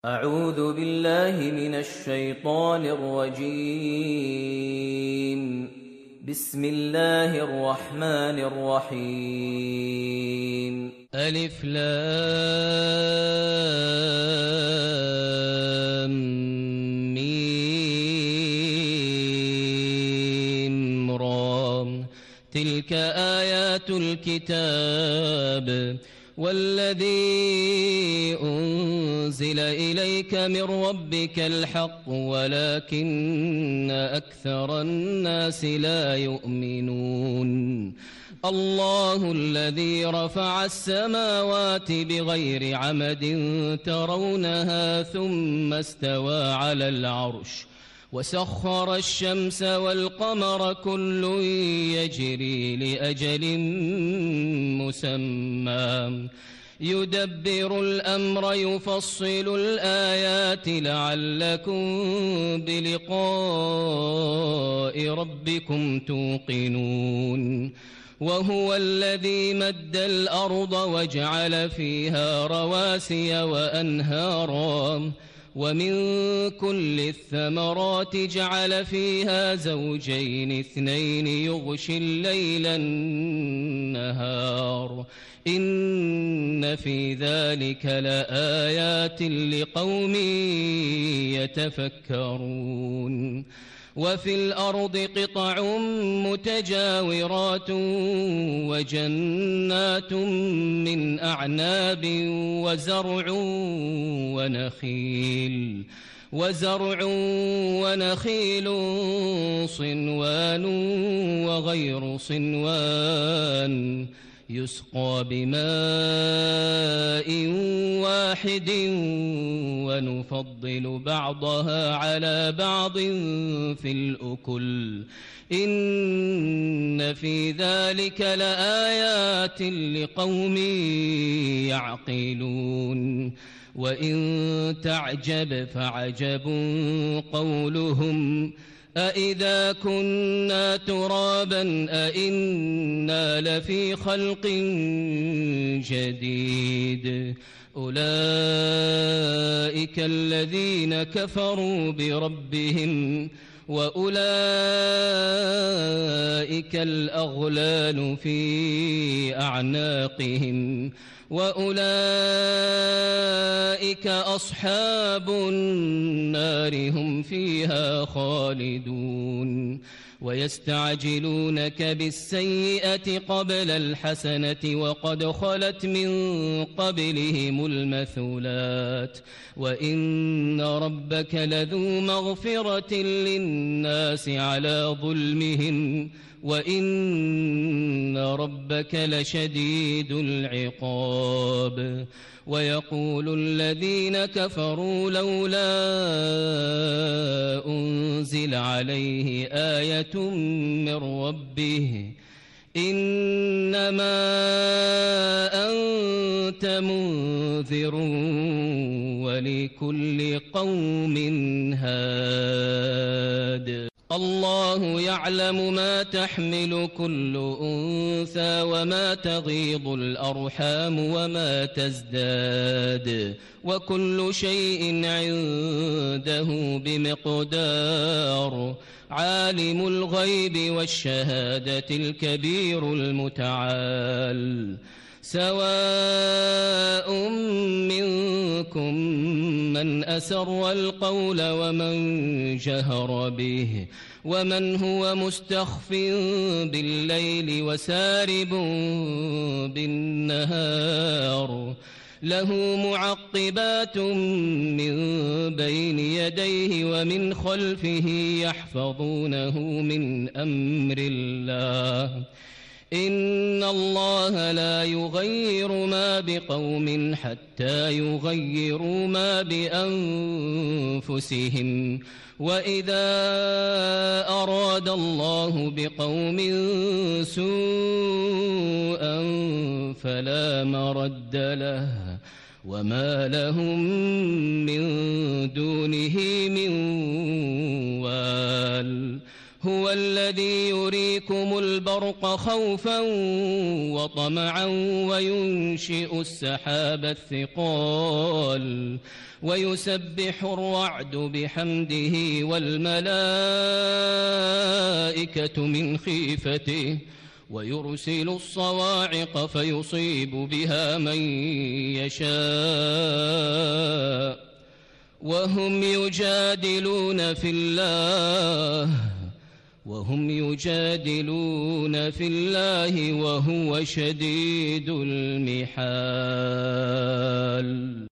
أعوذ بالله من الشيطان الرجيم. بسم الله الرحمن الرحيم. ألف لام ميم را. تلك آيات الكتاب والذي أنزل إليك من ربك الحق ولكن أكثر الناس لا يؤمنون. الله الذي رفع السماوات بغير عمد ترونها ثم استوى على العرش وسخر الشمس والقمر كل يجري لأجل مسمى يدبر الأمر يفصل الآيات لعلكم بلقاء ربكم توقنون. وهو الذي مد الأرض وجعل فيها رواسي وأنهارا ومن كل الثمرات جعل فيها زوجين اثنين يغشي الليل النهار إن في ذلك لآيات لقوم يتفكرون. وفي الأرض قطع متجاورات وجنات من أعناب وزرع ونخيل صنوان وغير صنوان يسقى بماء واحد ونفضل بعضها على بعض في الأكل إن في ذلك لآيات لقوم يعقلون. وإن تعجب فعجب قولهم أإذا كنا ترابا أإنا لفي خلق جديد أولئك الذين كفروا بربهم وأولئك الأغلال في أعناقهم وأولئك أصحاب النار هم فيها خالدون. ويستعجلونك بالسيئة قبل الحسنة وقد خلت من قبلهم المثلات وإن ربك لذو مغفرة للناس على ظلمهم وإن ربك لشديد العقاب. ويقول الذين كفروا لولا أنزل عليه آية من ربه إنما أنت منذر ولكل قوم هاد. الله يعلم ما تحمل كل أنثى وما تغيض الأرحام وما تزداد وكل شيء عنده بمقدار. عالم الغيب والشهادة الكبير المتعال. سواء منكم من أسر القول ومن جهر به ومن هو مستخف بالليل وسارب بالنهار له معقبات من بين يديه ومن خلفه يحفظونه من أمر الله إن الله لا يغير ما بقوم حتى يغيروا ما بأنفسهم وإذا أراد الله بقوم سوءا فلا مرد له وما لهم من دونه من وال. هو الذي يريكم البرق خوفا وطمعا وينشئ السحاب الثقال ويسبح الرعد بحمده والملائكة من خيفته ويرسل الصواعق فيصيب بها من يشاء وهم يجادلون في الله وهو شديد المحال.